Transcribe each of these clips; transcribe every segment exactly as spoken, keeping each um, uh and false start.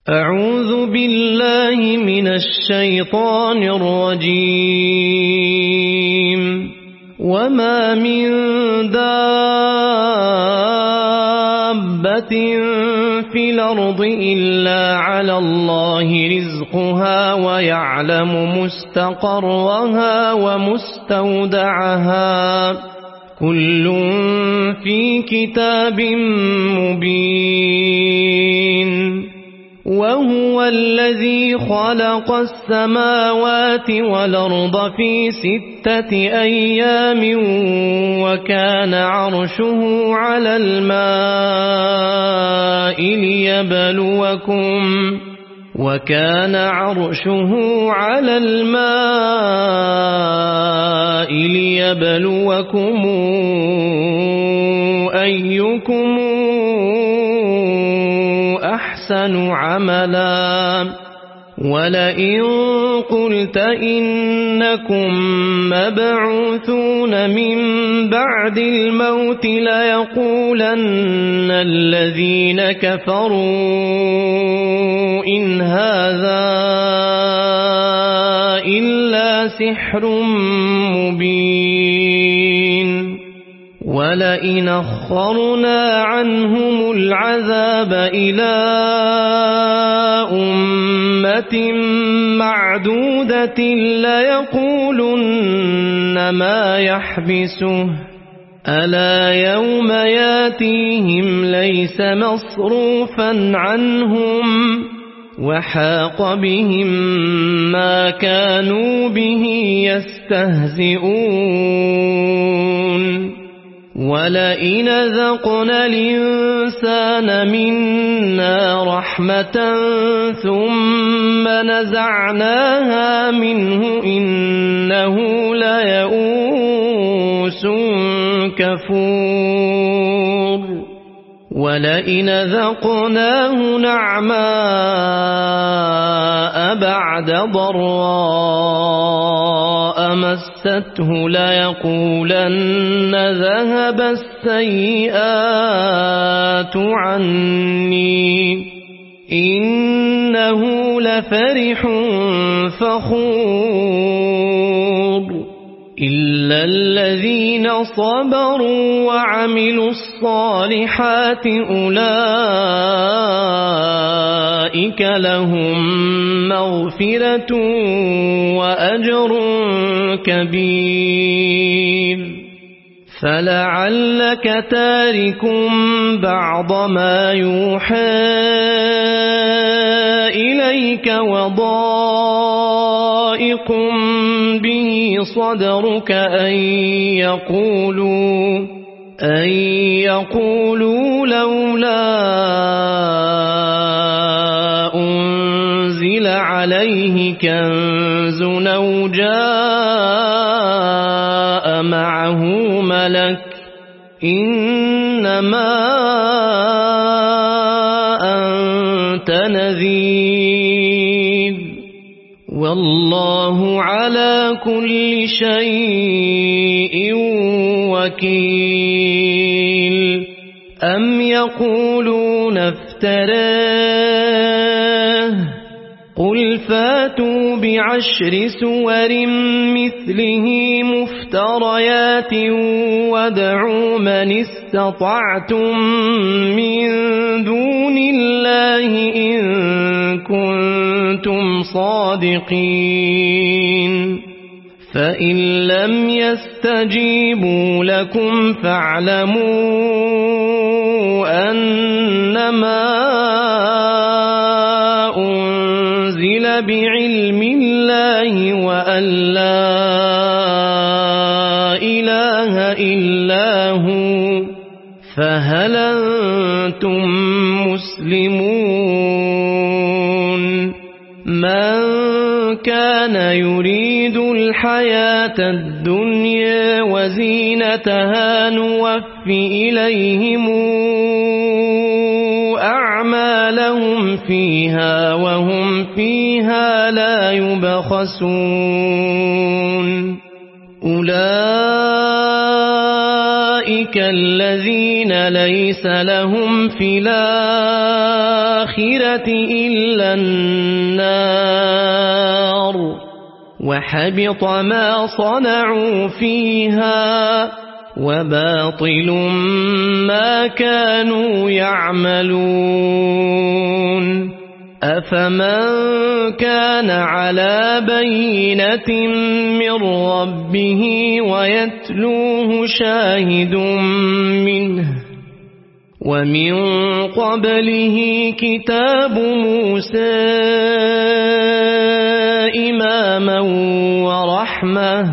أعوذ بالله من الشيطان الرجيم. وما من دابة في الأرض إلا على الله رزقها ويعلم مستقرها ومستودعها كل في كتاب مبين. وهو الذي خلق السماوات والأرض في ستة أيام وكان عرشه على الماء ليبلوكم وكان عرشه على الماء ليبلوكم أيكم أحسن عملا. ولئن قلت إنكم مبعوثون من بعد الموت ليقولن الذين كفروا إن هذا إلا سحر مبين. ولئن أخرنا عنهم العذاب إلى أمة معدودة ليقولن ما يحبسه ألا يوم ياتيهم ليس مصروفا عنهم وحاق بهم ما كانوا به يستهزئون. ولئن ذقنا الإنسان منا رحمة ثم نزعناها منه إنه ليئوس كفور. ولئن ذقناه نعماء بعد ضراء مسته ليقولن ذهب السيئات عني إنه لفرح فخور. إلا الذين صبروا وعملوا الصالحات أولئك لهم مغفرة وأجر كبير. فلعلك تارك بعض ما يوحى إليك وضائق به صدرك أن يقولوا أن يقولوا لولا أنزل عليه كنز أو جاء معه ملك إنما أنت نذير والله على كل شيء وكيل. أم يقولون افتراه قل فاتوا بعشر سور مثله مفتريات وادعوا من استطعتم من دون الله إن كنتم صادقين. فإن لم يستجيبوا لكم فاعلموا أنما أنزل بعلم الله وأن لا إله إلا هو فهل أنتم مسلمون. من كان يريد الحياة الدنيا وزينتها نوفي إليهم أعمالهم فيها وهم فيها لا يبخسون. أولئك أولئك الذين ليس لهم في الآخرة إلا النار وحبط ما صنعوا فيها وباطل ما كانوا يعملون أفمن كان على بينة من ربه ويتلوه شاهد منه ومن قبله كتاب موسى إماما ورحمة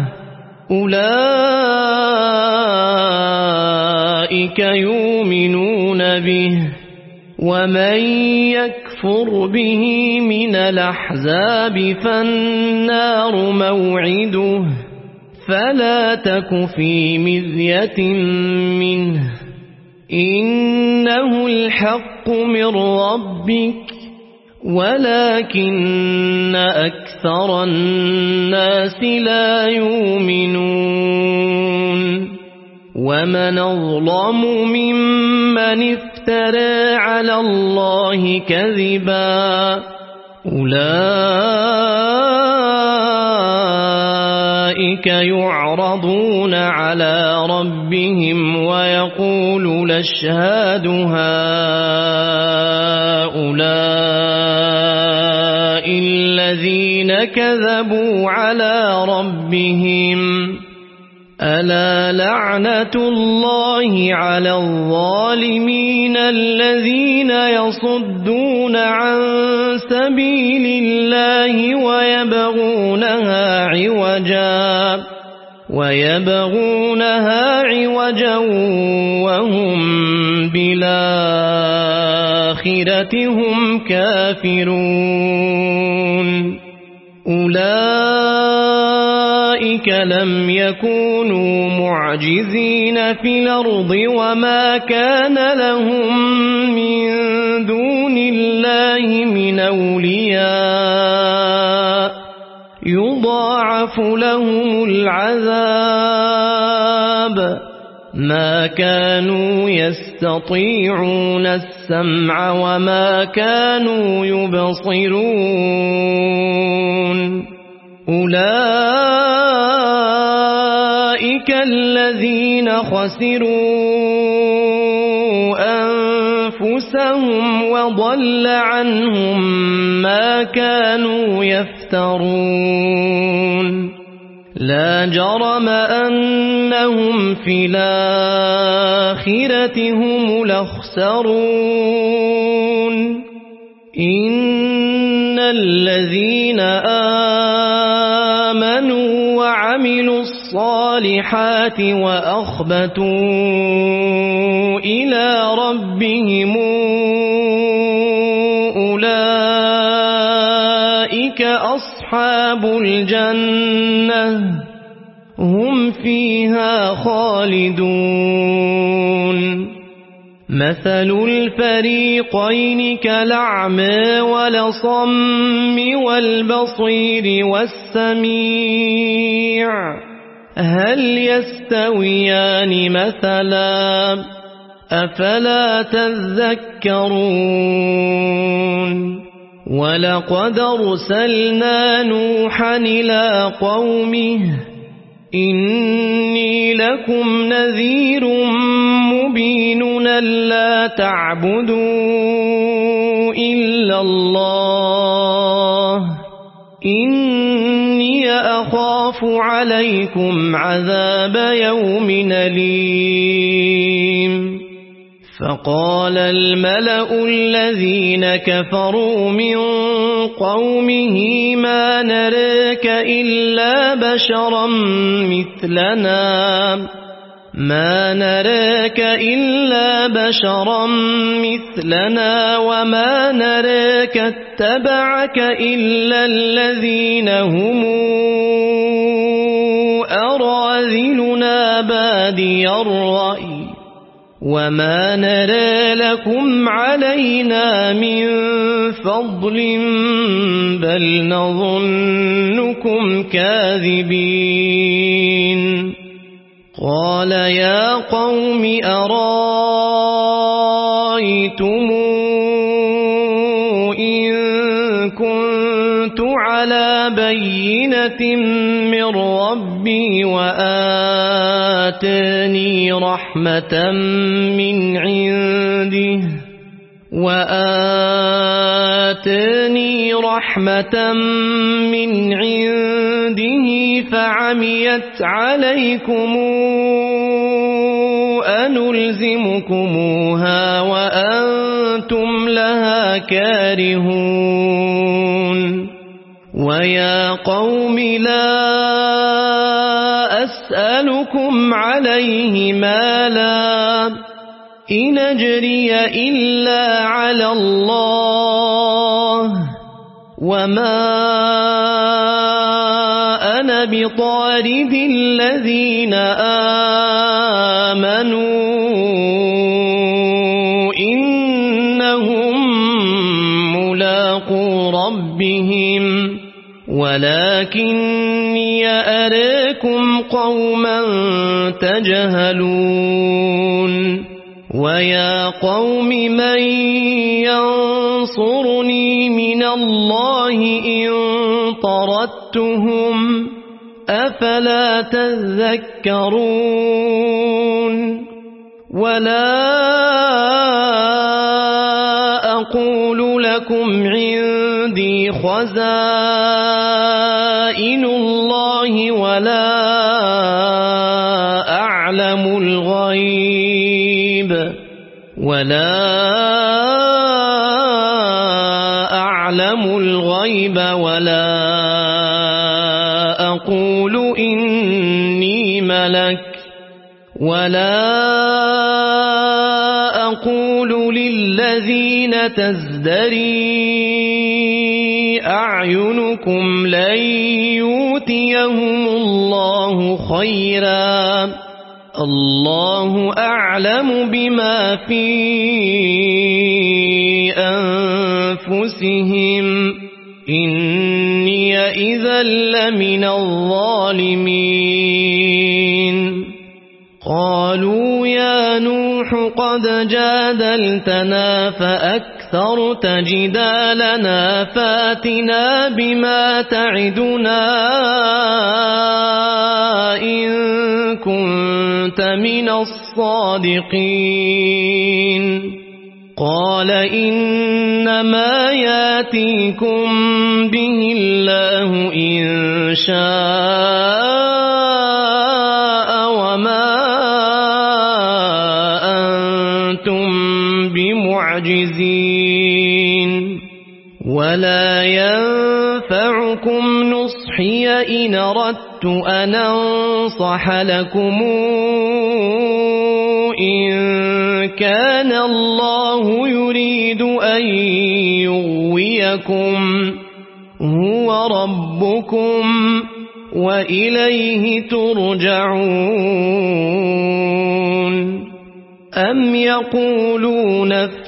أولئك يؤمنون به ومن يكفر به من الأحزاب فالنار موعده فلا تك في مرية منه إنه الحق من ربك ولكن أكثر الناس لا يؤمنون ومن أظلم ممن افترى على الله كذبا أولئك يعرضون على ربهم ويقول الأشهاد هؤلاء الذين كذبوا على ربهم ألا لعنة الله على الظالمين الذين يصدون عن سبيل الله ويبغونها عوجا ويبغونها عوجا وهم بالآخرة هم كافرون أولئك لم يكونوا معجزين في الأرض وما كان لهم من دون الله من أولياء يضاعف لهم العذاب ما كانوا يستطيعون السمع وما كانوا يبصرون أولئك الذين خسروا أنفسهم وضل عنهم ما كانوا يفترون لا جرم أنهم في الآخرة هم الأخسرون إن الذين آمنوا وعملوا الصالحات وأخبتوا إلى ربهم أولئك أصحاب الجنة هم فيها خالدون مثل الفريقين كالأعمى والأصم والبصير والسميع هل يستويان مثلا أفلا تذكرون ولقد أرسلنا نوحا إلى قومه إني لكم نذير مبين ألا تعبدوا إلا الله إني أخاف عليكم عذاب يوم أليم فقال الملأ الذين كفروا من قومه ما نراك إلا بشرا مثلنا ما نراك إلا بشرا مثلنا وما نراك اتبعك إلا الذين هم أراذلنا بادي الرأي وما نرى لكم علينا من فضل بل نظنكم كاذبين قال يا قوم أرأيتم إن كنت على بينة من ربي وآتاني رحمة من عنده وآتاني رحمة من عنده فعميت عليكم أنلزمكموها وأنتم لها كارهون ويا قوم لا أسألكم عليه مالا إن أجري إلا على الله وما أنا بطارد الذين آمنوا إنهم ملاقو ربهم ولكني أراكم قوما تجهلون ويا قوم من ينصرني من الله إن طردتهم أفلا تذكرون ولا أقول لكم عندي خزائن الله ولا أعلم الغيب ولا أعلم الغيب ولا أقول إني ملك ولا أقول للذين تزدري أعينكم لن يؤتيهم الله خيرا الله أعلم بما في أنفسهم إني إذا لمن الظالمين قالوا يا نوح قد جادلتنا فأكثرت جدالنا فاتنا بما تعدنا إن كنت من الصادقين قال إنما ياتيكم به الله إن شاء وما أنتم بمعجزين ولا ينفعكم نصحي إن أردت أن أنصح لكم إن كان الله يريد أن يغويكم هو ربكم وإليه ترجعون أم يقولون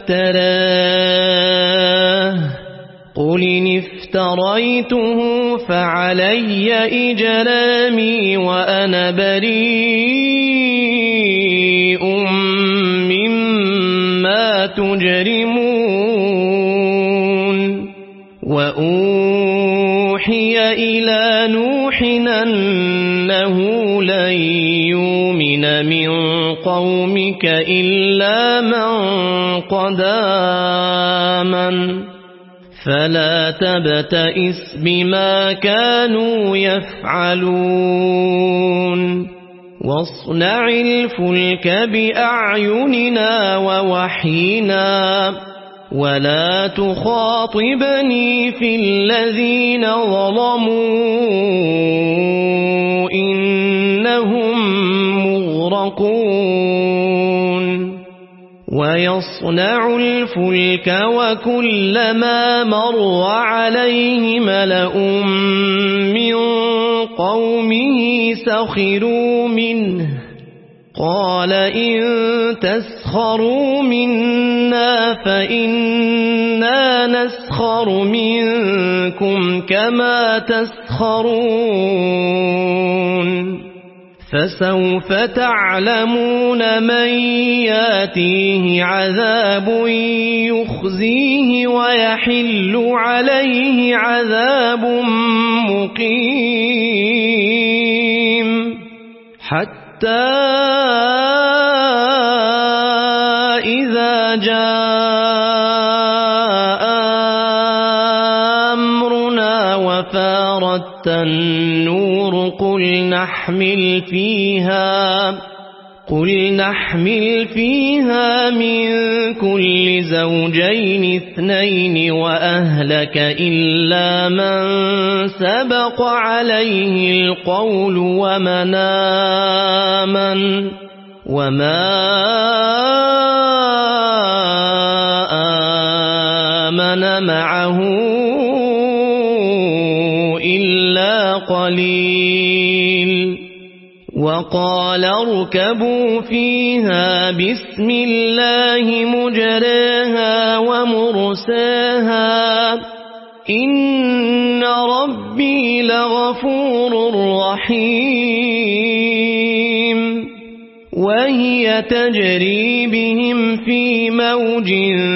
افتراه قل إن افتريته فعلي إجرامي وأنا بريء مما تجرمون وأوحي إلى نوح أنه لن يؤمن من قومك إلا من قد آمن فلا تبتئس بما كانوا يفعلون واصنع الفلك بأعيننا ووحينا ولا تخاطبني في الذين ظلموا إنهم مغرقون ويصنع الفلك وكلما مر عليه ملأ من قومه سخروا منه قال إن تسخروا منا فإنا نسخر منكم كما تسخرون فسوف تعلمون من ياتيه عذاب يخزيه ويحل عليه عذاب مقيم حتى إذا جاء أمرنا وفارت النور قل نحمل فيها قل نحمل فيها من كل زوجين اثنين وأهلك إلا من سبق عليه القول ومن آمن وما آمن معه إلا قليل وقال اركبوا فيها بسم الله مجريها ومرساها إن ربي لغفور رحيم وهي تجري بهم في موج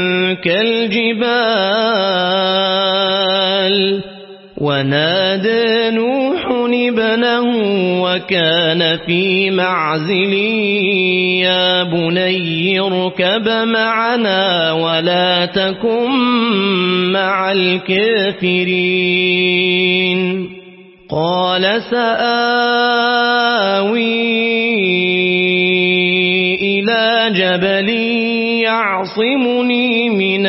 كالجبال ونادى نوح ابنه وكان في معزل يا بني اركب معنا ولا تكن مع الكافرين قال سآوي إلى جبل يعصمني من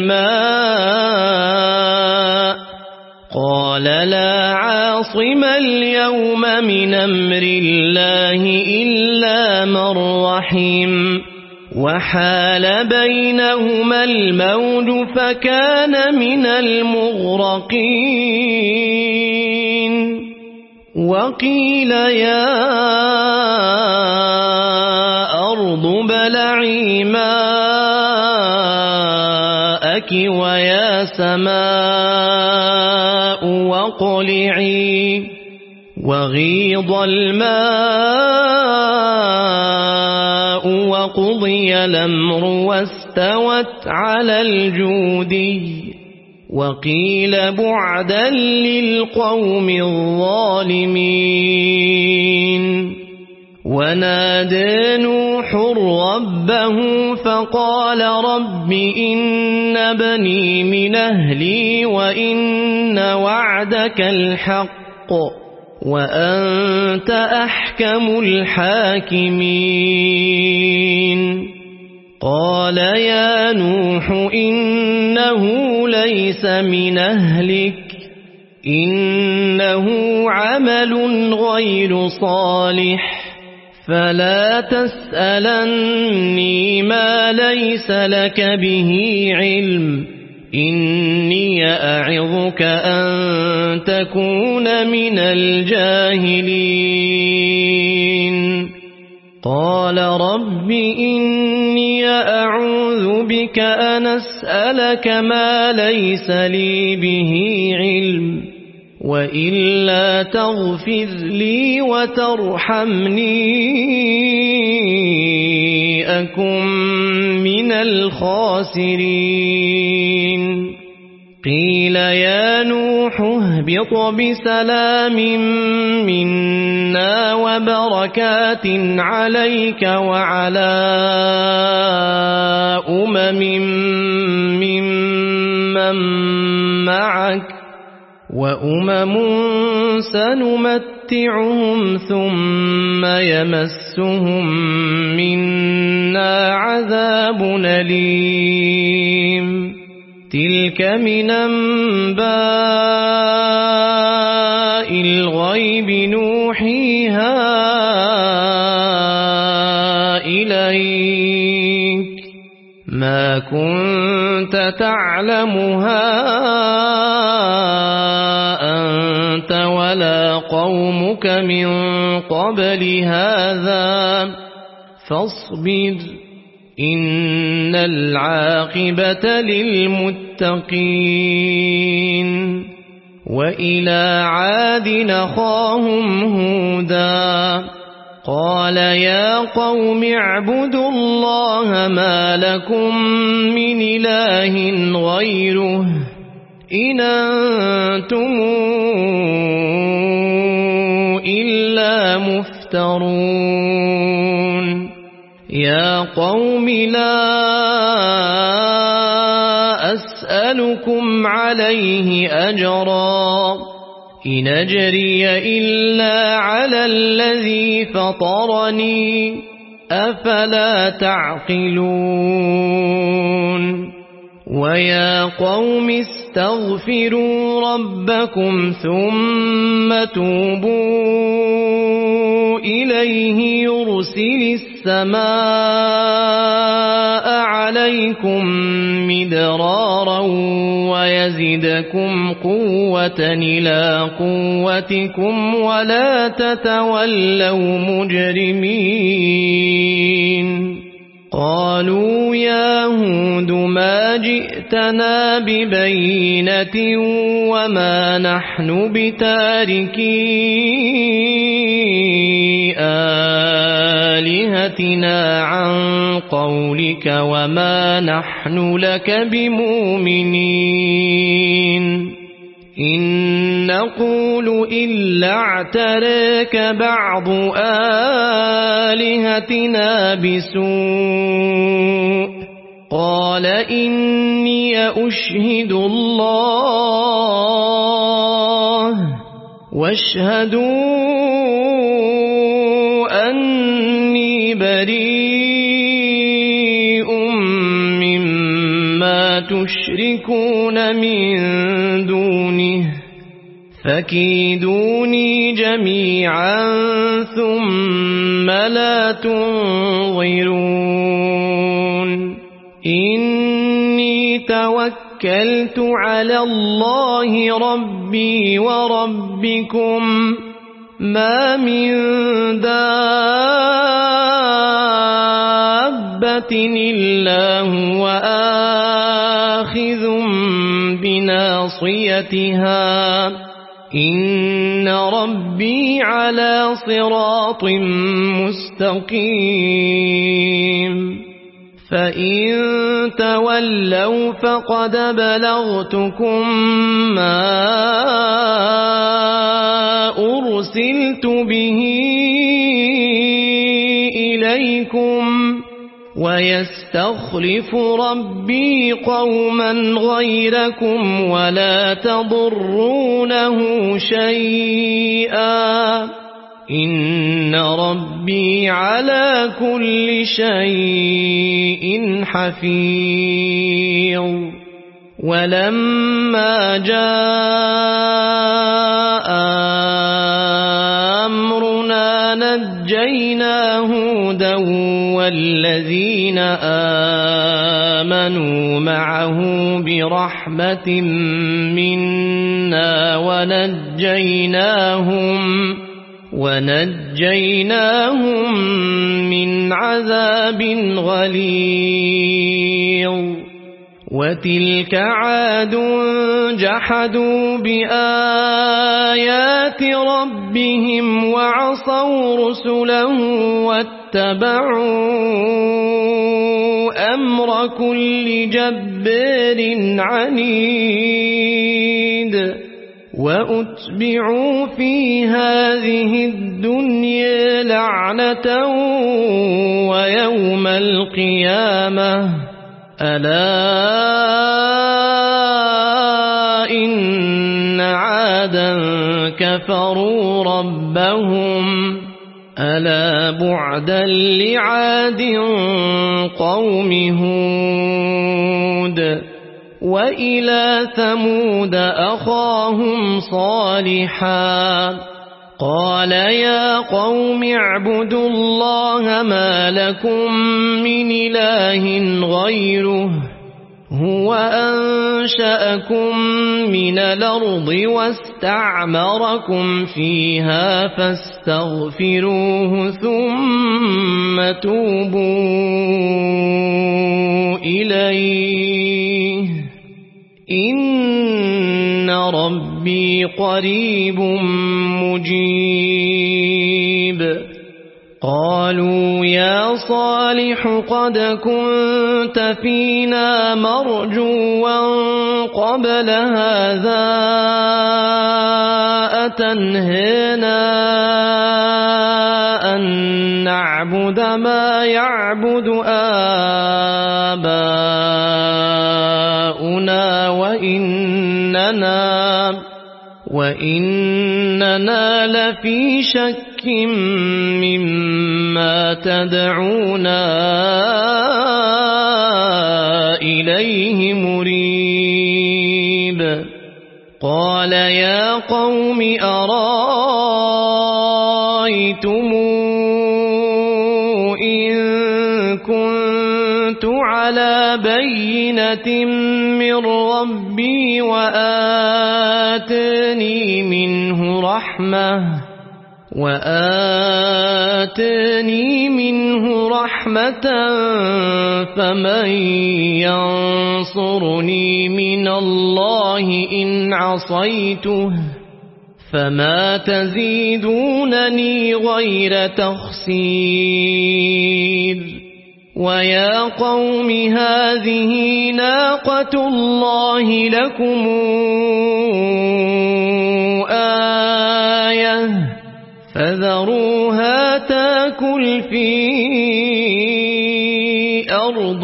الماء قال لا عاصم اليوم من أمر الله إلا من رحم وحال بينهما الموج فكان من المغرقين وقيل يا أرض ابلعي ماءك ويا سماء واقلعي وغيض الماء وقضي الأمر واستوت على الجودي وقيل بعدا للقوم الظالمين ونادى نوح ربه فقال رب إن بني من أهلي وإن وعدك الحق وأنت أحكم الحاكمين قال يا نوح إنه ليس من أهلك إنه عمل غير صالح فلا تسألني ما ليس لك به علم إني أعظك أن تكون من الجاهلين قال رب إني أعوذ بك أن أسألك ما ليس لي به علم وإلا تغفر لي وترحمني أكن من الخاسرين قيل يا نوح اهبط بسلام منا وبركات عليك وعلى أمم ممن معك وأمم سنمتعهم ثم يمسهم منا عذاب أليم تلك من أنباء الغيب نوحيها إليك ما كنت تعلمها أنت ولا قومك من قبل هذا فاصبر إن العاقبة للمتقين وإلى عاد أخاهم هودا قال يا قوم اعبدوا الله ما لكم من إله غيره إن أنتم إلا مفترون يا قوم لا أسألكم عليه أجرا إن أجري إلا على الذي فطرني أفلا تعقلون ويا قوم استغفروا ربكم ثم توبوا إليه يرسل السماء عليكم مدرارا ويزدكم قوة إلى قوتكم ولا تتولوا مجرمين قالوا يا هود ما جئتنا ببينة وما نحن بتاركي آلهتنا عن قولك وما نحن لك بمؤمنين إن نقول إلا اعتراك بعض آلهتنا بسوء قال إني أشهد الله واشهدوا أني بريء مما تشركون من دونه فكيدوني جميعا ثم لا تنظرون إني توكلت على الله ربي وربكم ما من دابة إلا هو آخذ بناصيتها إن ربي على صراط مستقيم فإن تولوا فقد بلغتكم ما أرسلت به إليكم ويستخلف ربي قوما غيركم ولا تضرونه شيئا إن ربي على كل شيء حفيظ ولما جاء أمرنا نجينا هودا والذين آمنوا معه برحمة منا ونجيناهم ونجيناهم من عذاب غليظ وتلك عاد جحدوا بآيات ربهم وعصوا رسله واتبعوا أمر كل جبار عنيد وأتبعوا في هذه الدنيا لعنة ويوم القيامة ألا إن عادا كفروا ربهم ألا بعدا لعاد قوم هود وإلى ثمود أخاهم صالحا قال يا قوم اعبدوا الله ما لكم من إله غيره هو أنشأكم من الأرض واستعمركم فيها فاستغفروه ثم توبوا إليه إن ربي قريب مجيب قالوا يا صالح قد كنت فينا مرجوا قبل هذا أتنهينا أن نعبد ما يعبد آباؤنا وإننا وإننا لفي شك مما تدعونا إليه مريب قال يا قوم أرأيتم إن كنت على بينة من ربي وآتني منه رحمة وآتني منه رحمة فمن ينصرني من الله إن عصيته فما تزيدونني غير تخسير ويا قوم هذه ناقة الله لكم آية فذروها تاكل في أرض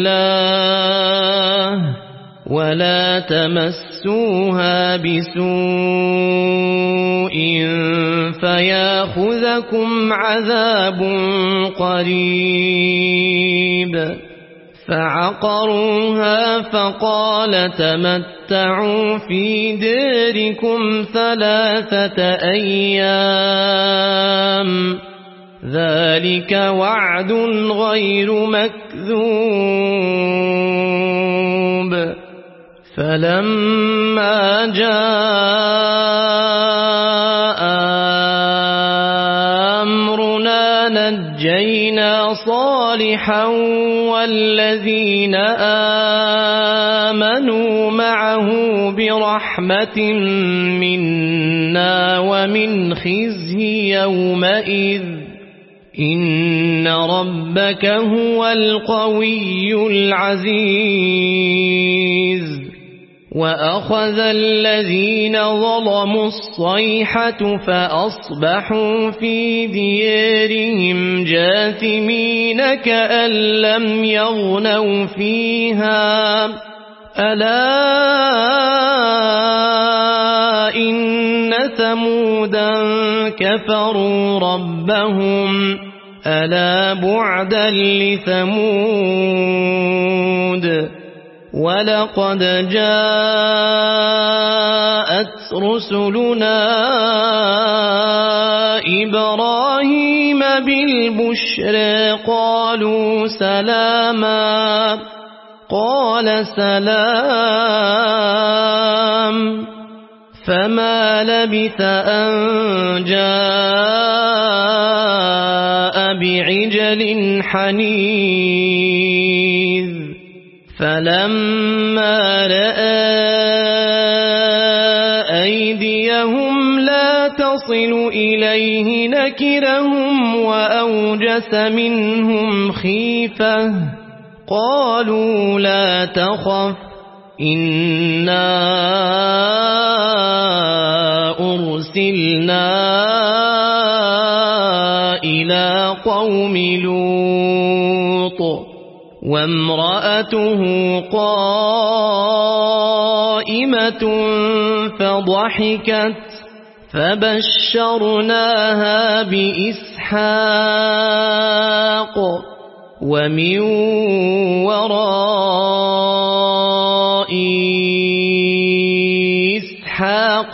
الله ولا تمسوها بسوء فياخذكم عذاب قريب فعقروها فقال تمتعوا في ديركم ثلاثة أيام ذلك وعد غير مكذوب فلما جاء أمرنا نجينا صالحا والذين آمنوا معه برحمة منا ومن خزي يومئذ إن ربك هو القوي العزيز وأخذ الذين ظلموا الصيحة فأصبحوا في ديارهم جاثمين كأن لم يغنوا فيها ألا إن ثمودا كفروا ربهم ألا بعدا لثمود ولقد جاءت رسلنا إبراهيم بالبشر قالوا سلاما قال سلام فما لبث أن جاء بعجل حنيذ فلما رأى أيديهم لا تصل إليه نكرهم وأوجس منهم خيفة قالوا لا تخف إنا أرسلنا إلى قوم لوط وامرأته قائمة فضحكت فبشرناها بإسحاق ومن وراء إسحاق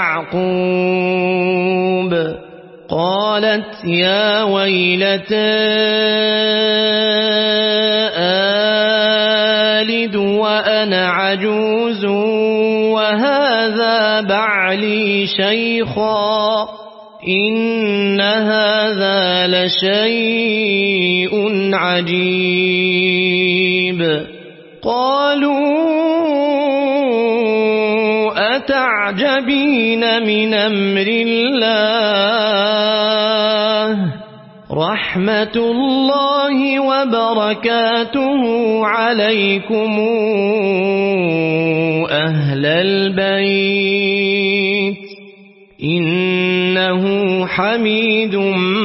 يعقوب قالت يا ويلتى آلد وأنا عجوز وهذا بعلي شيخا إن هذا لشيء عجيب قالوا أتعجبين من أمر الله رحمة الله وبركاته عليكم أهل البيت إنه حميد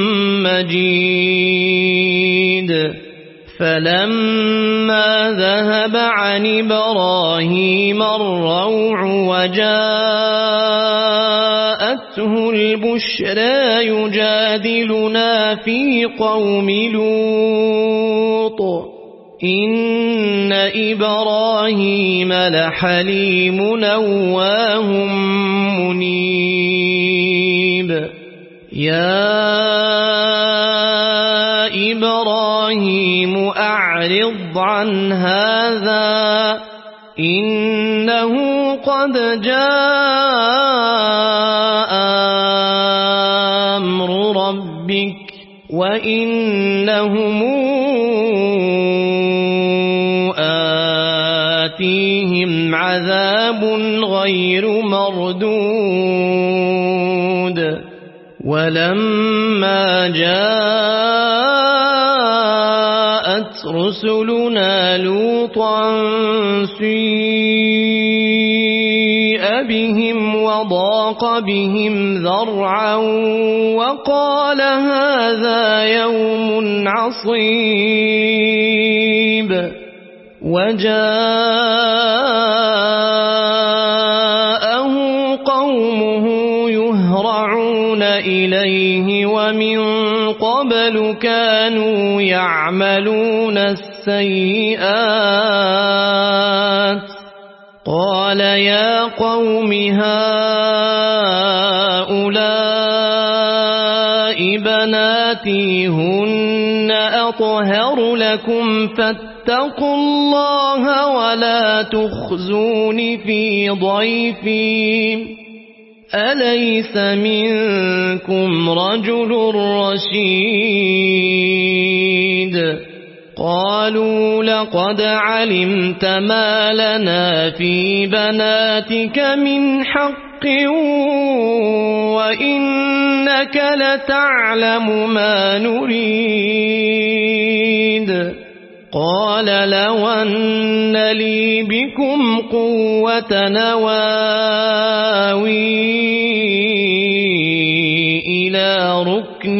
مجيد فلما ذهب عن إبراهيم الروع وجاءته البشرى يجادلنا في قوم لوط إن إبراهيم لحليم أواه منيب يا إبراهيم أعرض عن هذا إنه قد جاء أمر ربك وإنهم آتيهم عذاب غير مردود ولما جاءت رسلنا لوطا سيء بهم وضاق بهم ذرعا وقال هذا يوم عصيب وجاءه قومه يهرعون إليه ومن قبل كانوا يعملون السيئات قال يا قوم هؤلاء بناتي هن أطهر لكم فاتقوا الله ولا تخزون في ضيفي أليس منكم رجل رشيد قالوا لقد علمت ما لنا في بناتك من حق وإنك لتعلم ما نريد قال لو أن لي بكم قوة نواوي إلى ركن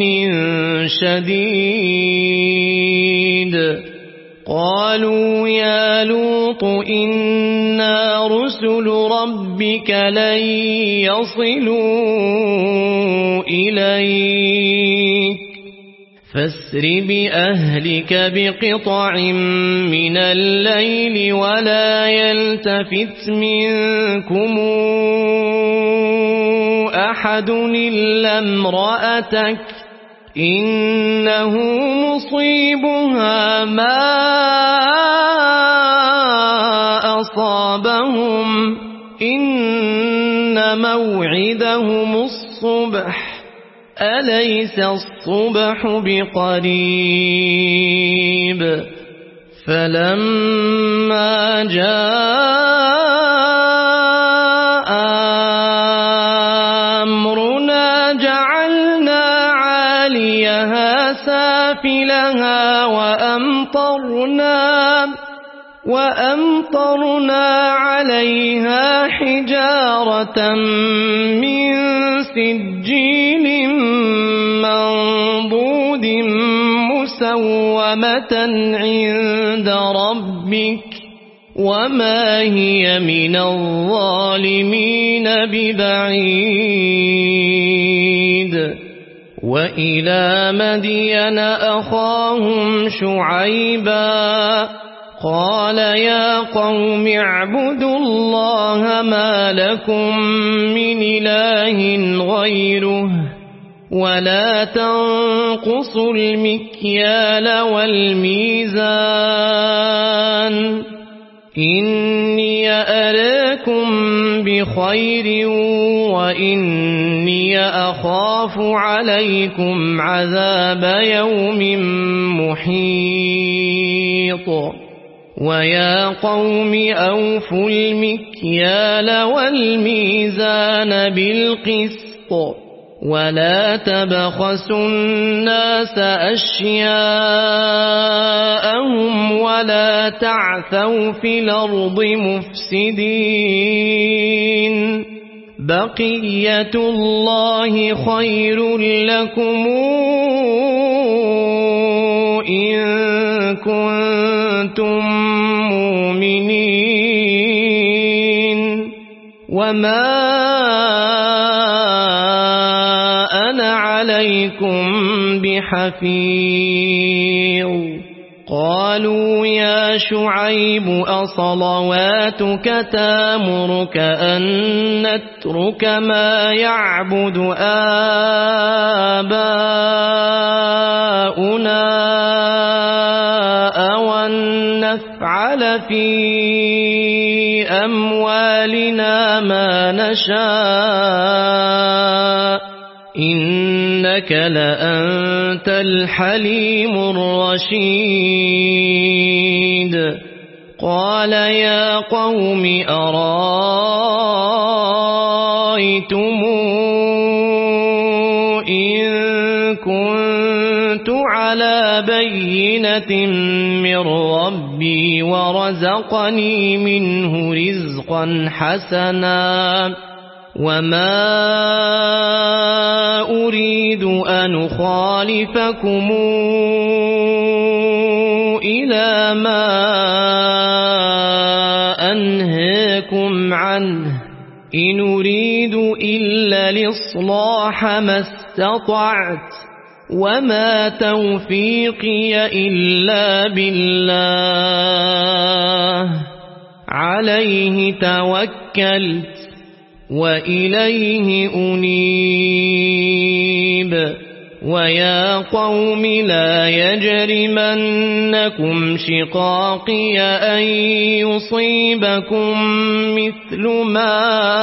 شديد قالوا يا لوط إنا رسل ربك لن يصلوا إليك فاسر بأهلك بقطع من الليل ولا يلتفت منكم أحد إلا امرأتك إنه مصيبها ما أصابهم إن موعدهم الصبح أليس الصبح بقريب فلما جاء أمرنا جعلنا عاليها سافلها وأمطرنا وأمطرنا عليها حجارة من سجيل منضود مسومة عند ربك وما هي من الظالمين ببعيد وإلى مدين أخاهم شعيبا قال يا قوم اعبدوا الله ما لكم من إله غيره ولا تنقصوا المكيال والميزان إني أراكم بخير وإني أخاف عليكم عذاب يوم محيط ويا قوم أوفوا المكيال والميزان بالقسط ولا تبخسوا الناس أشياءهم ولا تعثوا في الأرض مفسدين بقية الله خير لكم إن كنتم مؤمنين وما أنا عليكم بحفيظ قالوا يا شعيب أصلواتك تأمرك أن نترك ما يعبد آباؤنا أو أن نفعل في أموالنا ما نشاء إنك لأنت الحليم الرشيد قال يا قوم أرأيتم إن كنت على بينة من ربي ورزقني منه رزقا حسنا وما أريد أن أخالفكم إلى ما أنهاكم عنه إن أريد إلا الإصلاح ما استطعت وما توفيقي إلا بالله عليه توكلت وإليه أنيب ويا قوم لا يجرمنكم شقاقي أن يصيبكم مثل ما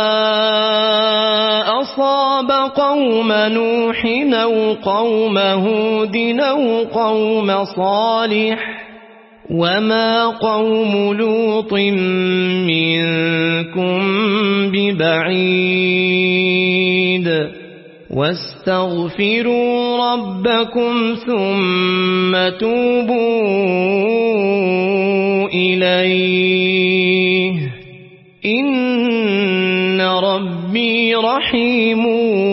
أصاب قوم نوح أو قوم هود أو قوم صالح وما قوم لوط منكم ببعيد واستغفروا ربكم ثم توبوا إليه إن ربي رحيم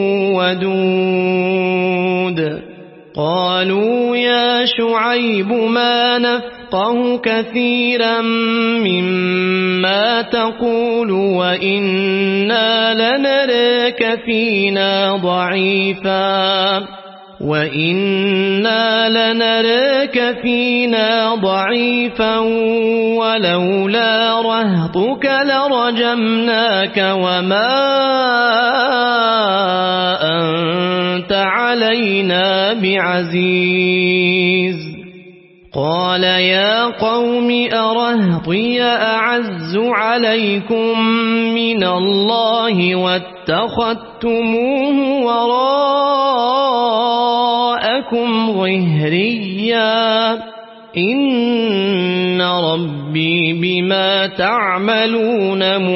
ودود قالوا يا شعيب ما نفقه كثيرا مما تقول وإنا لنراك فينا ضعيفا وإنا لنراك فينا ضعيفا ولولا رهطك لرجمناك وما أنت علينا بعزيز قال يا قوم أرهطي أعز عليكم من الله واتخذتموه وراءكم ظهريا إن ربي بما تعملون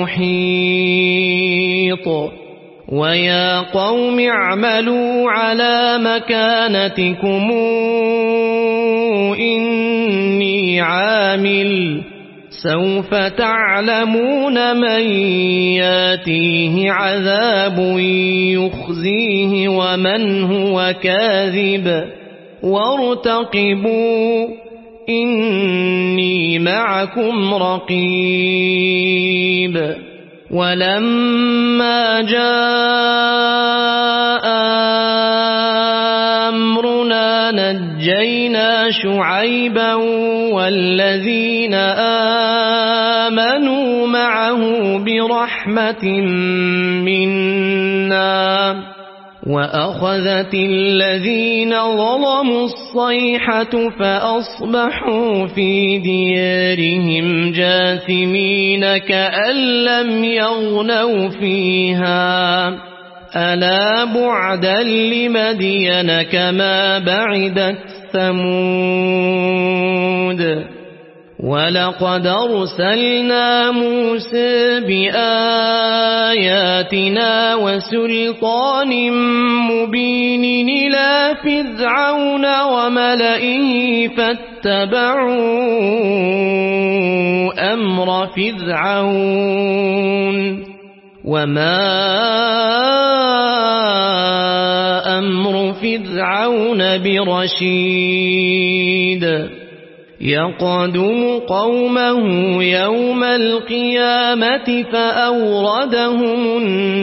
محيط ويا قوم اعملوا على مكانتكم إني عامل سوف تعلمون من ياتيه عذاب يخزيه ومن هو كاذب وارتقبوا إني معكم رقيب ولما جاء أمرنا نجينا شعيبا والذين آمنوا معه برحمة منا وأخذت الذين ظلموا الصيحة فأصبحوا في ديارهم جاثمين كأن لم يغنوا فيها ألا بعدا لمدين كما بعدت ثمود ولقد أرسلنا موسى بآياتنا وسلطان مبين إلى فرعون وملئه فاتبعوا أمر فرعون وما أمر فرعون برشيد يقدم قومه يوم القيامة فأوردهم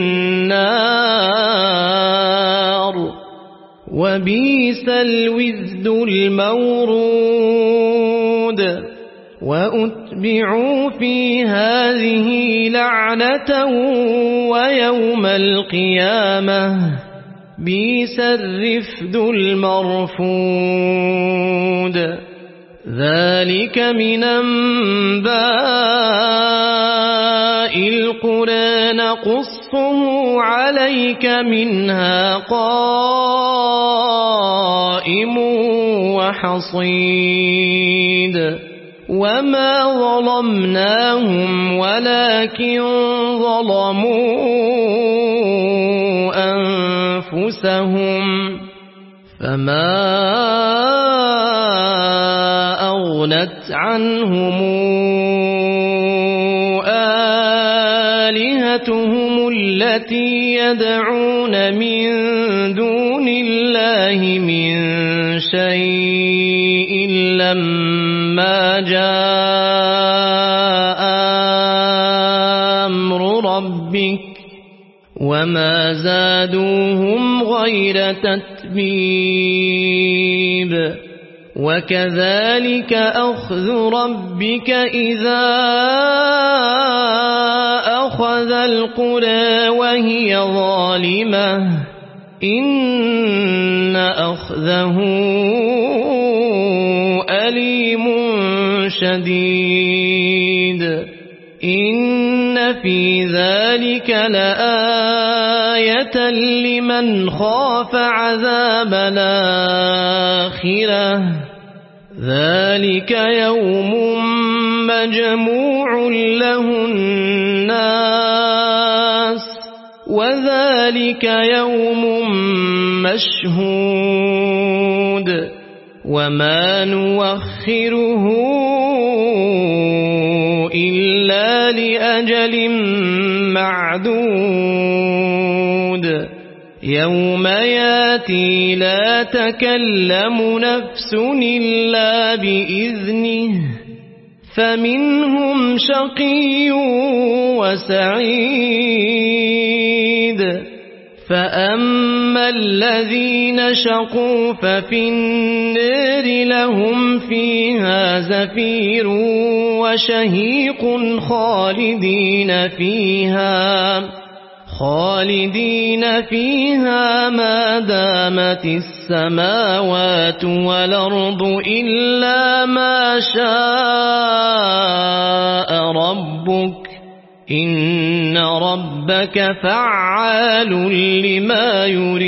النار وبئس الوزد المورود وأتبعوا في هذه لعنة ويوم القيامة بئس الرفد المرفود ذلك من أنباء القرى نقصه عليك منها قائم وحصيد وما ظلمناهم ولكن ظلموا أنفسهم فما أغنت عنهم آلهتهم التي يدعون من دون الله من شيء لما جاء أمر ربك وما زادوهم غير تتبيب وكذلك أخذ ربك إذا أخذ القرى وهي ظالمة إن أخذه أليم شديد إن في ذلك لآية لمن خاف عذاب الآخرة ذلك يوم مجموع له الناس وذلك يوم مشهود وما نوخره إلا لأجل معدود يوم ياتي لا تكلم نفس إلا بإذنه فمنهم شقي وسعيد فأما الذين شقوا ففي النار لهم فيها زفير وشهيق خالدين فيها خالدين فيها ما دامت السماوات والأرض إلا ما شاء ربك إن ربك فعال لما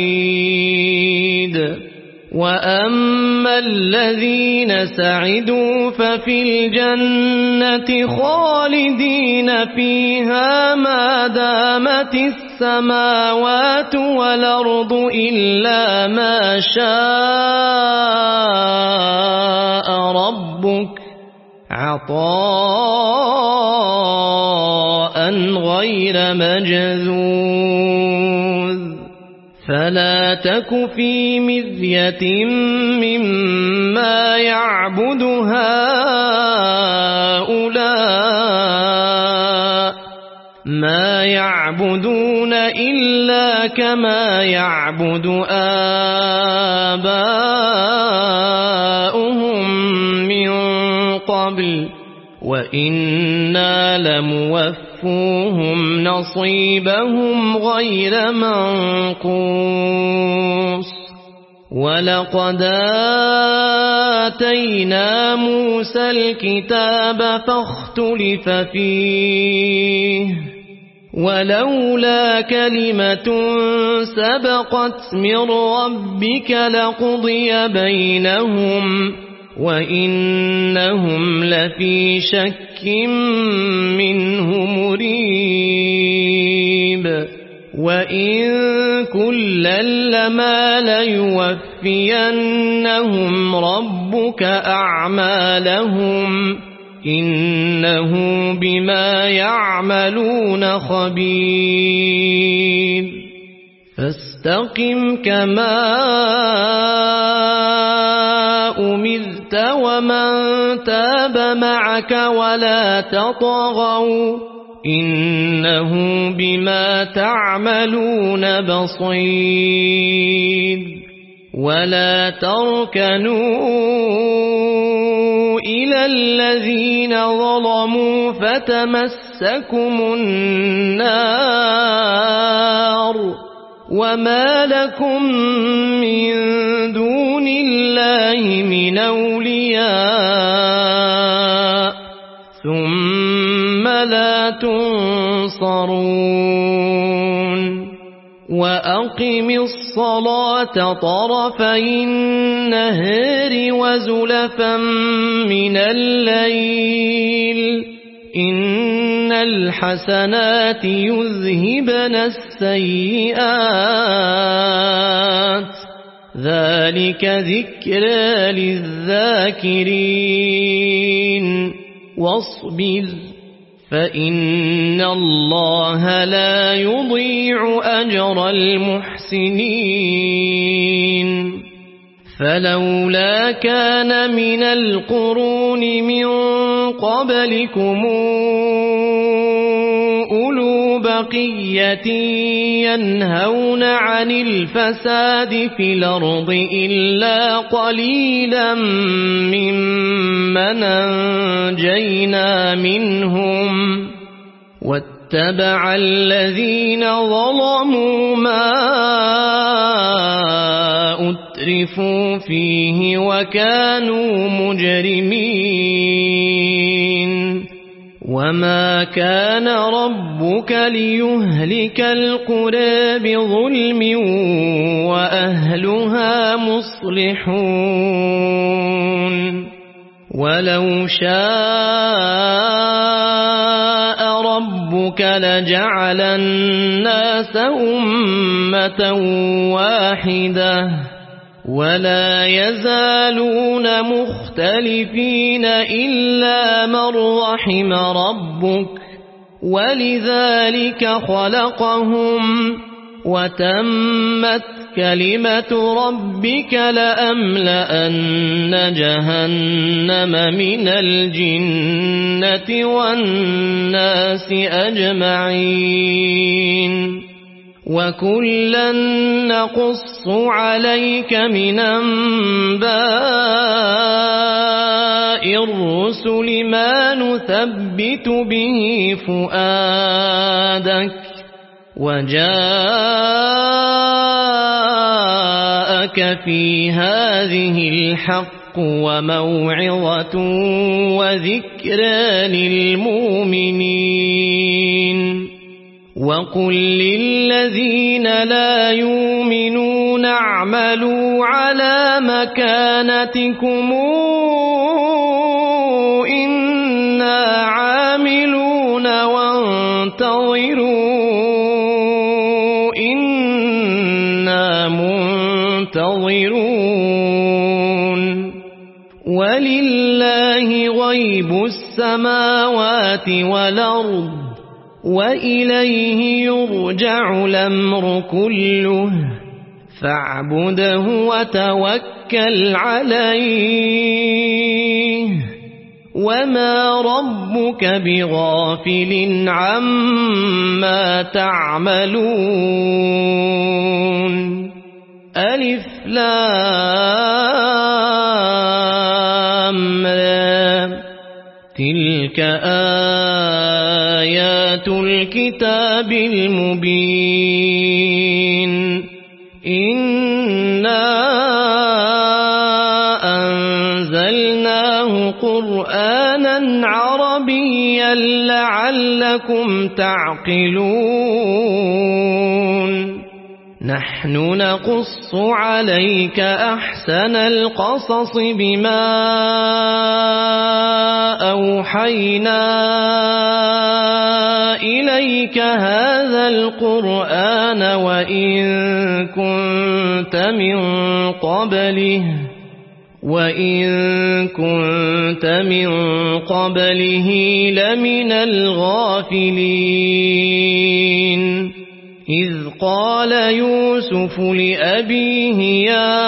يريد وأما الذين سعدوا ففي الجنة خالدين فيها ما دامت السماوات والأرض إلا ما شاء ربك عطاء غير مجذوذ فلا تك في مرية مما يعبد هؤلاء ما يعبدون إلا كما يعبد آباؤهم من قبل وإنا لموفوهم نصيبهم غير منقوص ولقد آتينا موسى الكتاب فاختلف فيه ولولا كلمة سبقت من ربك لقضي بينهم وإنهم لفي شك منه مريب وإن كلا لما ليوفينهم ربك أعمالهم إنه بما يعملون خبير فاستقم كما أمرت ومن تاب معك ولا تطغوا إنه بما تعملون بصير ولا تركنوا إلى الذين ظلموا فتمسكم النار وما لكم من دون الله من أولياء ثم لا تنصرون وأقم الصلاة طرفي النهار وزلفا من الليل إن الحسنات يذهبن السيئات ذلك ذكرى للذاكرين واصبر فإن الله لا يضيع أجر المحسنين فلولا كان من القرون من قبلكم أولو بقية ينهون عن الفساد في الأرض إلا قليلا ممن أنجينا منهم واتبع الذين ظلموا ما أترفوا فيه وكانوا مجرمين وما كان ربك ليهلك القرى بظلم وأهلها مصلحون ولو شاء ربك لجعل الناس أمة واحدة ولا يزالون مختلفين إلا من رحم ربك ولذلك خلقهم وتمت كلمة ربك لأملأن جهنم من الجنة والناس أجمعين وكلا نقص عليك من أنباء الرسل ما نثبت به فؤادك وجاءك في هذه الحق وموعظة وذكرى للمؤمنين وقل للذين لا يؤمنون اعملوا على مكانتكم إنا عاملون وانتظروا إنا منتظرون ولله غيب السماوات والأرض وإليه يرجع الأمر كله فاعبده وتوكل عليه وما ربك بغافل عما تعملون ألف لام را تلك آيات الكتاب المبين إنا أنزلناه قرآنا عربيا لعلكم تعقلون نحن نقص عليك أحسن القصص بما أوحينا إليك هذا القرآن وإن كنت من قبله وإن كنت من قبله لمن الغافلين إذ قال يوسف لأبيه يا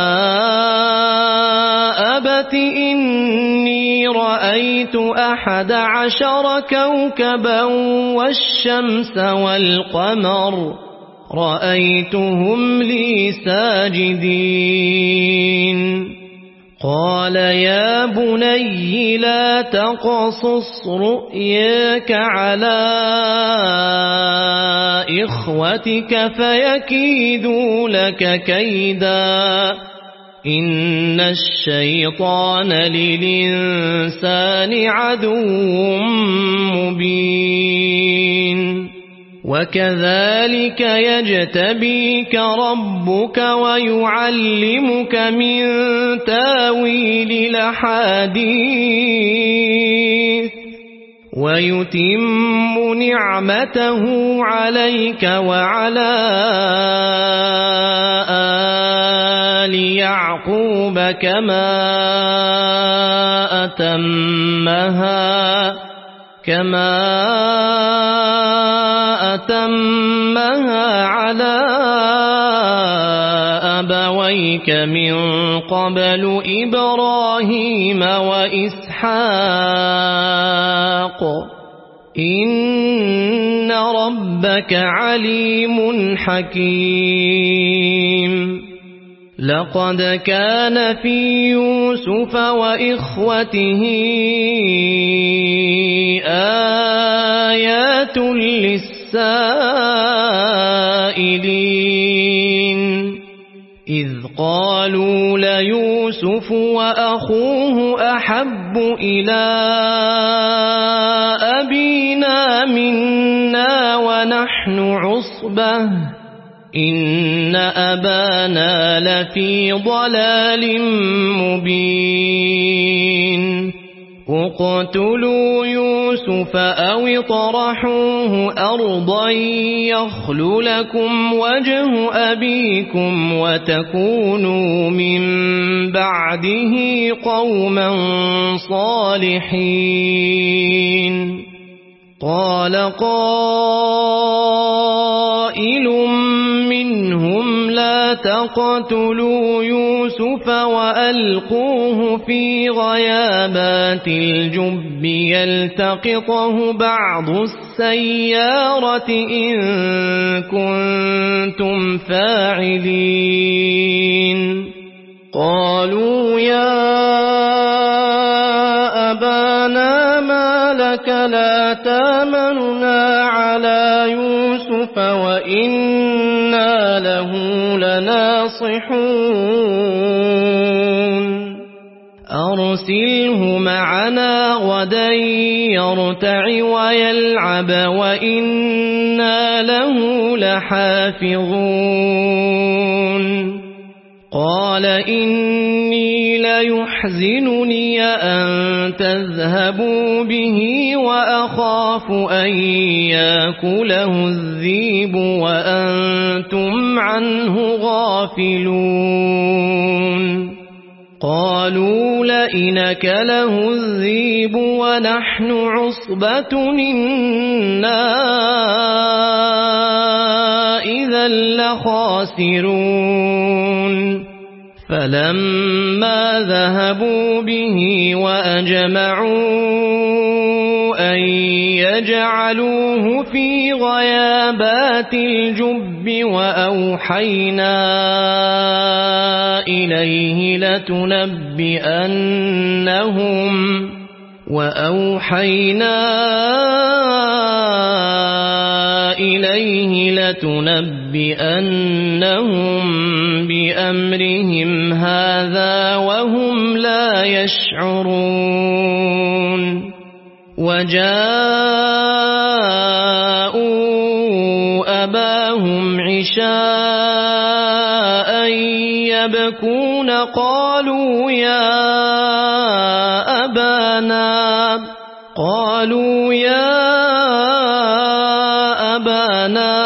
أبت إني رأيت أحد عشر كوكبا والشمس والقمر رأيتهم لي ساجدين قال يا بني لا تقصص رؤياك على إخوتك فيكيدوا لك كيدا إن الشيطان للإنسان عدو مبين وكذلك يجتبيك ربك ويعلمك من تاويل الأحاديث ويتم نعمته عليك وعلى آل يعقوب كما أتمها كما أتمها على أبويك من قبل إبراهيم وإسحاق إن ربك عليم حكيم لقد كان في يوسف وإخوته آيات للسائلين إذ قالوا ليوسف وأخوه أحب إلى أبينا منا ونحن عصبة إن أبانا لفي ضلال مبين اقتلوا يوسف أو اطرحوه أرضا يخل لكم وجه أبيكم وتكونوا من بعده قوما صالحين قال قائل منهم لا تقتلوا يوسف وألقوه في غيابات الجب يلتقطه بعض السيارة إن كنتم فاعلين قالوا يا أبانا ما لك لا تامننا على يوسف وإنا له لناصحون أرسله معنا غدا يرتع ويلعب وإنا له لحافظون قال إني ليحزنني أن تذهبوا به وأخاف أن يأكله الذئب وأنتم عنه غافلون قالوا لئن أكله الذئب ونحن عصبة إنا إذا لخاسرون فلما ذهبوا به وأجمعوا أن يجعلوه في غيابات الجب وأوحينا إليه لتنبئنهم وأوحينا إليه لتنبئنهم بأمرهم هذا وهم لا يشعرون وجاءوا أباهم لهم عشاء يبكون قالوا يا أبانا قالوا يا أبانا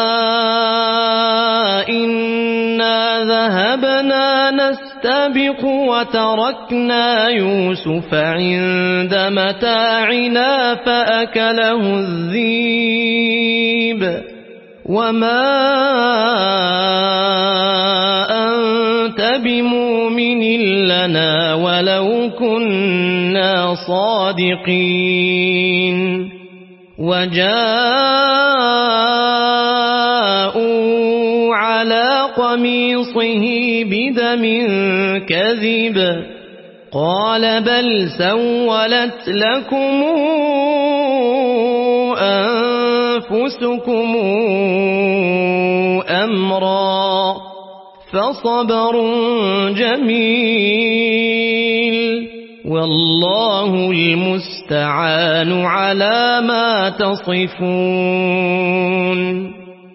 إنا ذهبنا نستبق وتركنا يوسف عند متاعنا فأكله الذئب وما أنت بمؤمن لنا ولو كنا صادقين وجاءوا على قميصه بدم كذب قال بل سولت لكم أنفسكم أمرا فصبر جميل والله المستعان على ما تصفون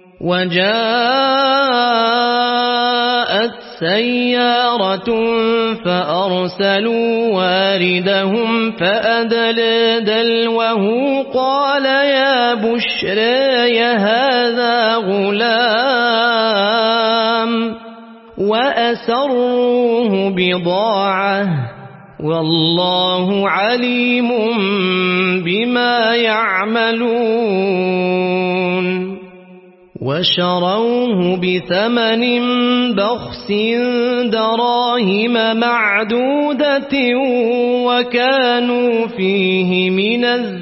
وجاءت سيارة فأرسلوا واردهم فأدلى دلوه قال يا بشرى هذا غلام وأسروه بضاعة والله عليم بما يعملون وشروه بثمن بخس دراهم معدودة وكانوا فيه من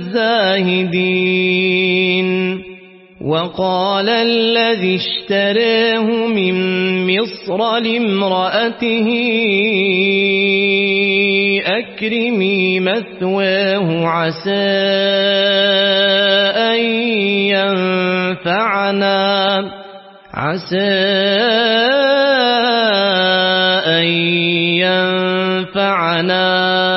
الزاهدين وقال الذي اشتراه من مصر لامرأته أكرمي مثواه عسى أن ينفعنا عسى أن ينفعنا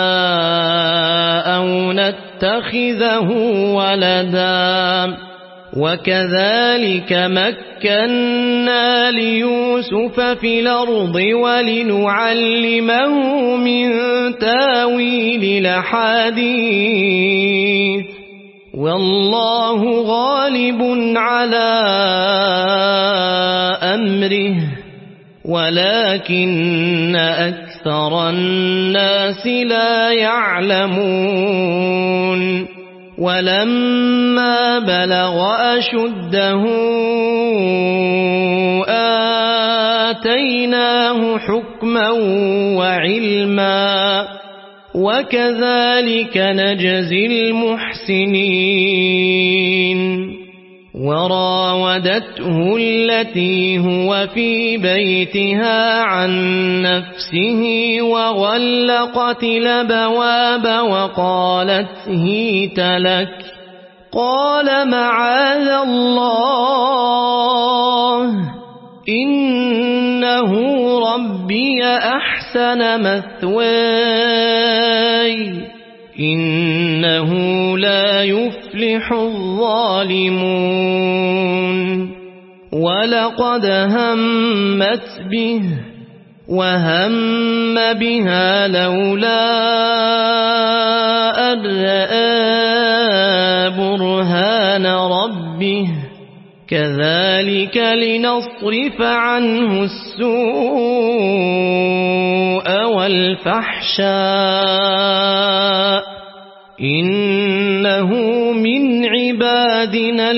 أو نتخذه ولدا وكذلك مكنا ليوسف في الأرض ولنعلمه من تاويل الأحاديث والله غالب على أمره ولكن أكثر الناس لا يعلمون ولما بلغ أشده آتيناه حكما وعلما وكذلك نجزي المحسنين وراودته التي هو في بيتها عن نفسه وغلقت الأبواب وقالت هيت لك قال معاذ الله إنه ربي أحسن مثواي إنه لا يفلح الظالمون ولقد همت به وهم بها لولا أن رأى برهان ربه كذلك لنصرف عنه السوء والفحشاء إنه من عبادنا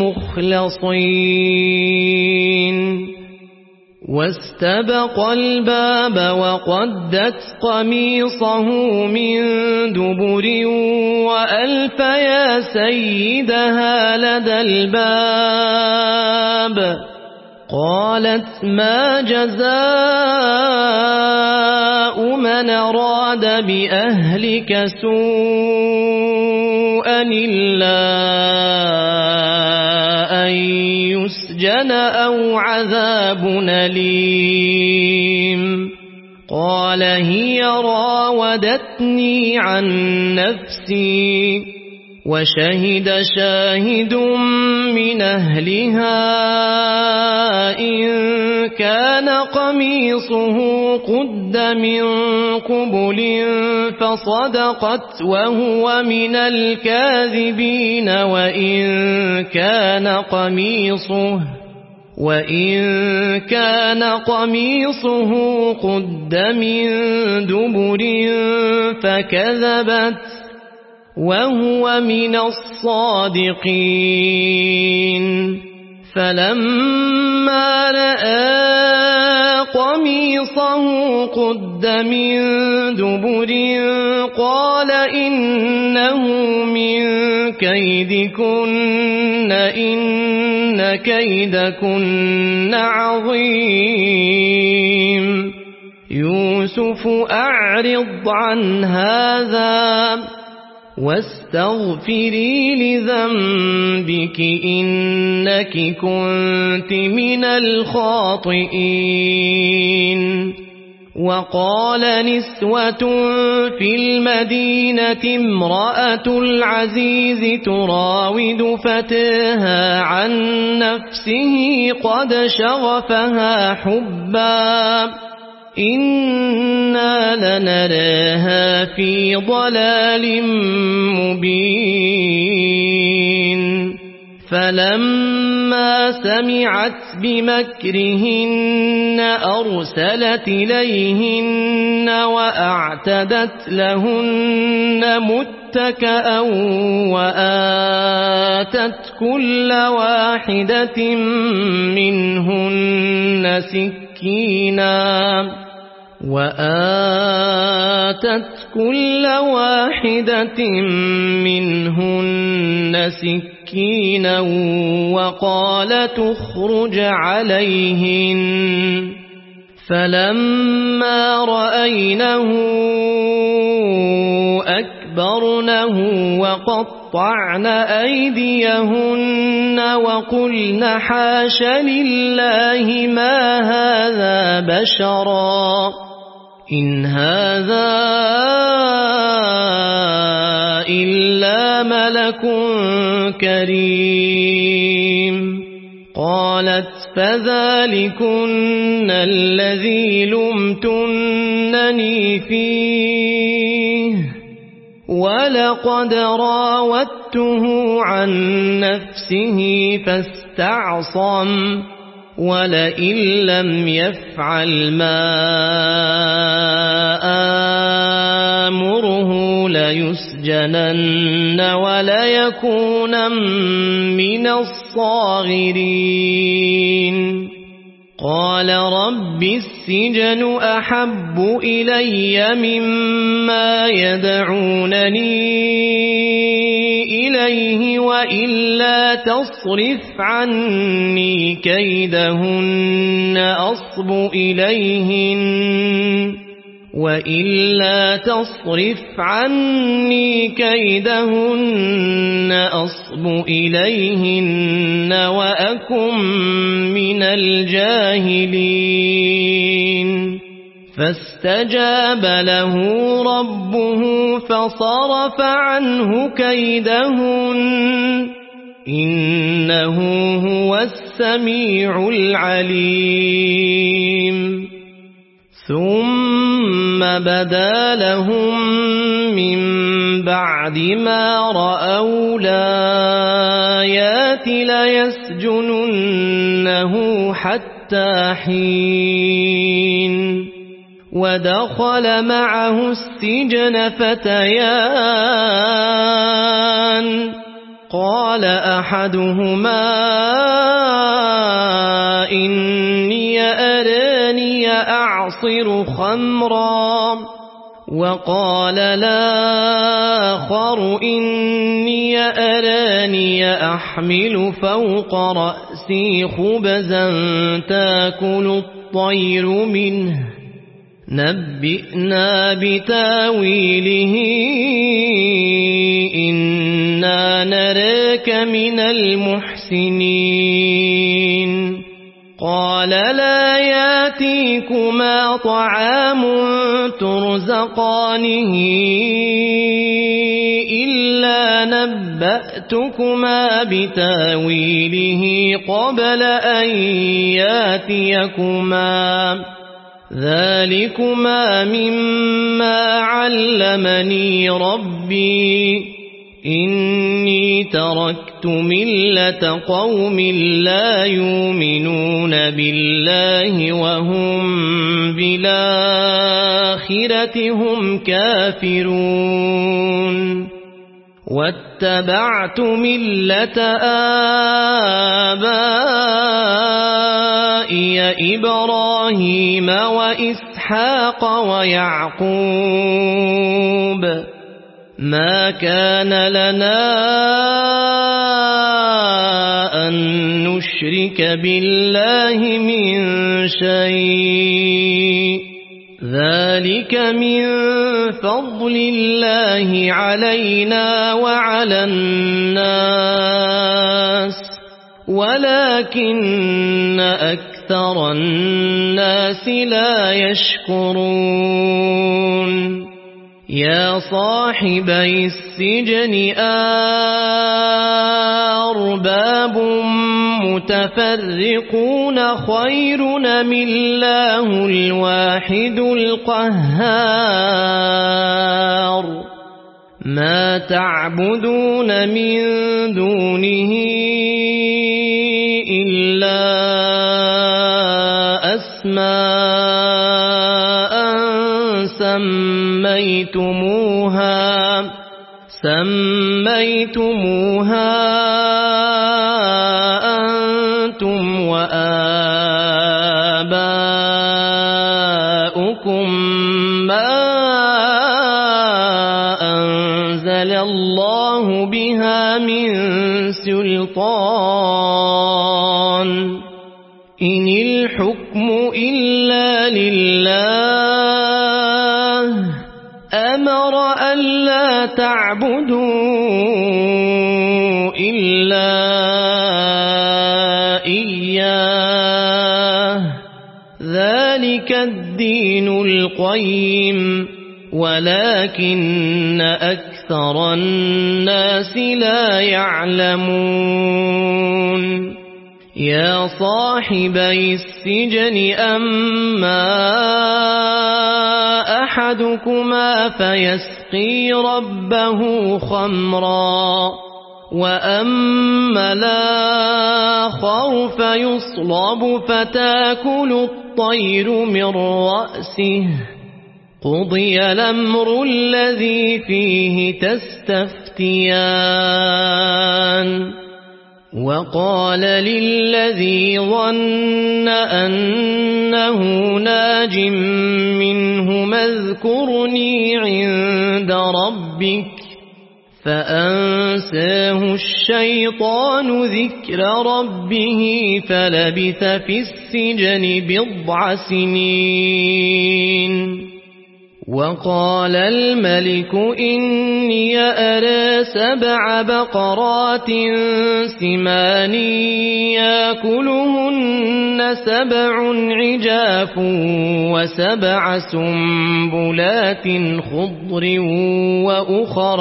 المخلصين واستبق الباب وقدت قميصه من دبر وألف يا سيدها لدى الباب قالت ما جزاء من أراد بأهلك سوءا إلا أن يسجن أو عذاب أليم قال هي راودتني عن نفسي وشهد شاهد من أهلها إن كان قميصه قد من قبل فصدقت وهو من الكاذبين وإن كان قميصه وإن كان قميصه قد من دبر فكذبت وهو من الصادقين فلما رأى قميصه قد من دبر قال إنه من كيدكن إن كيدكن عظيم يوسف أعرض عن هذا واستغفري لذنبك إنك كنت من الخاطئين وقال نسوة في المدينة امرأة العزيز تراود فتاها عن نفسه قد شغفها حبا إنا لنراها في ضلال مبين فلما سمعت بمكرهن أرسلت إليهن وأعتدت لهن متكأ وآتت كل واحدة منهن سكينا وآتت كل واحدة منهن سكينا وقال تخرج عليهن فلما رأينه أكبرنه وقطعن أيديهن وقلن حاش لله ما هذا بشرا إن هذا إلا ملك كريم قالت فذلكن الذي لمتنني فيه ولقد راودته عن نفسه فاستعصم ولئن لم يفعل ما آمره ليسجنن وليكون من الصاغرين قال رب السجن أحب إلي مما يدعونني إليه وإلا تصرف عني كيدهن أصب إليهن وإلا تصرف عني كيدهن أصب إليهن وأكن من الجاهلين فاستجاب له ربه فصرف عنه كيدهن إنه هو السميع العليم ثم بدا لهم من بعد ما رأوا الآيات ليسجننه حتى حين ودخل معه السجن فتيان قال أحدهما إني أراني أعصر خمرا وقال الآخر إني أراني أحمل فوق رأسي خبزا تأكل الطير منه نبئنا بتاويله إنا نراك من المحسنين قال لا ياتيكما طعام ترزقانه إلا نبأتكما بتاويله قبل أن ياتيكما ذلكما مما علمني ربي إني تركت ملة قوم لا يؤمنون بالله وهم بالآخرة هم كافرون واتبعت ملة آبائي إبراهيم وإسحاق ويعقوب ما كان لنا أن نشرك بالله من شيء ذلك من فضل الله علينا وعلى الناس ولكن أكثر الناس لا يشكرون يا صاحبي السجن أرباب متفرقون خير من الله الواحد القهار ما تعبدون من دونه إلا أسماء سميتموها سميتموها أنتم وآباؤكم ما أنزل الله بها من سلطان إن الحكم إلا لله أمر ألا تعبدوا إلا إياه ذلك الدين القيم ولكن أكثر الناس لا يعلمون يا صاحبي السجن أما أحدكما فيسقي ربه خمرا وأما الآخر فيصلب فتاكل الطير من رأسه قضي الأمر الذي فيه تستفتيان وقال للذي ظن أنه ناج منهما اذكرني عند ربك فأنساه الشيطان ذكر ربه فلبث في السجن بضع سنين وقال الملك إني أرى سبع بقرات سمان يأكلهن سبع عجاف وسبع سنبلات خضر وأخر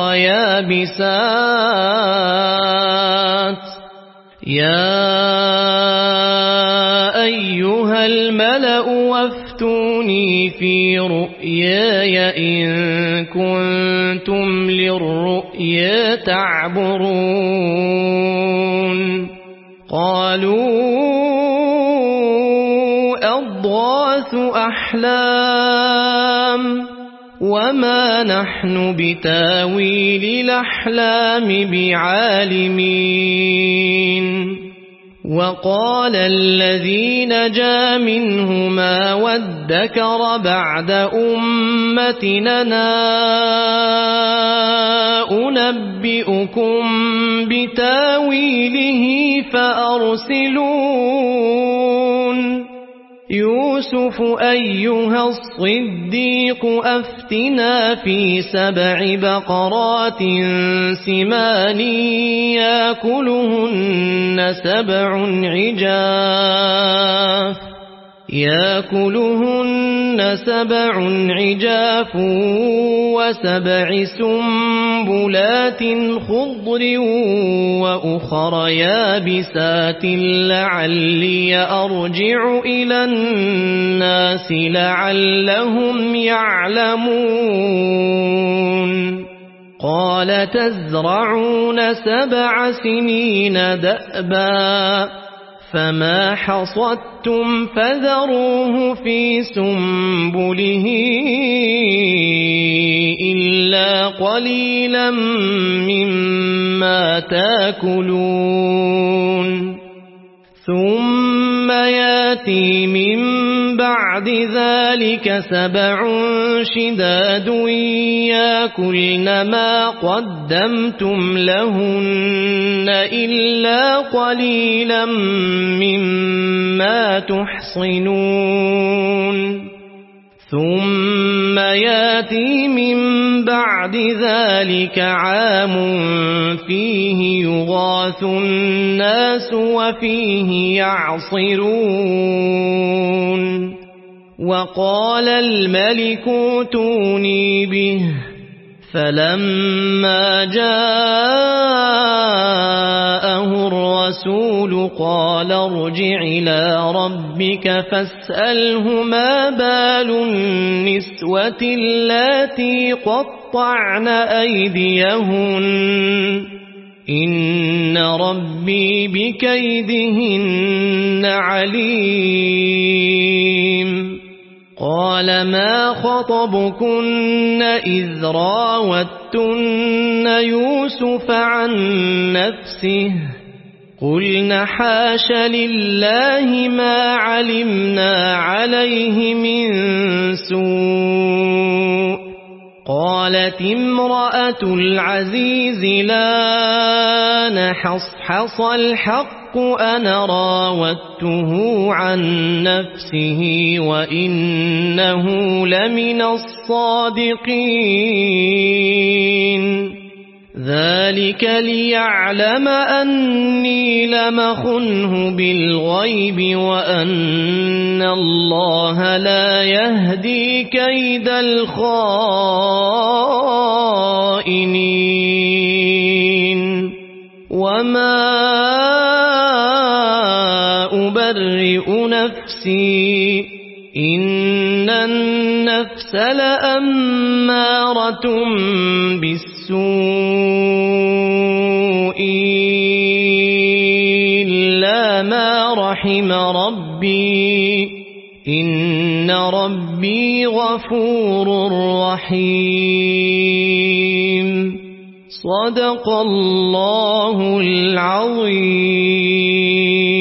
يابسات يا أيها الملأ وافتوني في رؤياي إن كنتم للرؤيا تعبرون قالوا أضغاث أحلام وما نحن بتاويل الأحلام بعالمين وقال الذي نجا منهما وادكر بعد أمتنا أنبئكم بتاويله فأرسلون يوسف أيها الصديق أفتنا في سبع بقرات سمان يأكلهن سبع عجاف يأكلهن سبع عجاف وسبع سنبلات خضر وأخر يابسات لعلي أرجع إلى الناس لعلهم يعلمون قال تزرعون سبع سنين دأبا فما حصدتم فذروه في سنبله إلا قليلا مما تاكلون ثم ياتي من بعد ذلك سبع شداد يأكلن ما قدمتم لهن إلا قليلا مما تحصنون ثم ياتي من بعد ذلك عام فيه يغاث الناس وفيه يعصرون وقال الملك ائتوني به فلما جاءه الرسول قال ارجع إلى ربك فاسأله ما بال النسوة اللاتي قطعن أيديهن إن ربي بكيدهن عليم قال ما خطبكن إذ راوتن يوسف عن نفسه قلن حاش لله ما علمنا عليه من سوء قالت امرأة العزيز لا نحصحص الحق أنا راودته عن نفسه وإنه لمن الصادقين ذلك ليعلم أني لم أخنه بالغيب وأن الله لا يهدي كيد الخائنين وما أبرئ نفسي إن النفس لأمارة بالسوء إلا ما رحم ربي إن ربي غفور رحيم صدق الله العظيم.